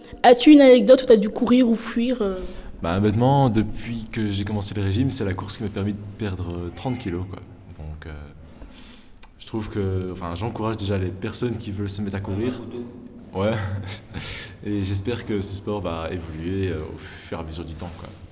As-tu une anecdote où tu as dû courir ou fuir Bah, honnêtement, depuis que j'ai commencé le régime, c'est la course qui m'a permis de perdre 30 kilos, quoi. Donc, je trouve que, enfin, j'encourage déjà les personnes qui veulent se mettre à courir. Ouais. Et j'espère que ce sport va évoluer au fur et à mesure du temps, quoi.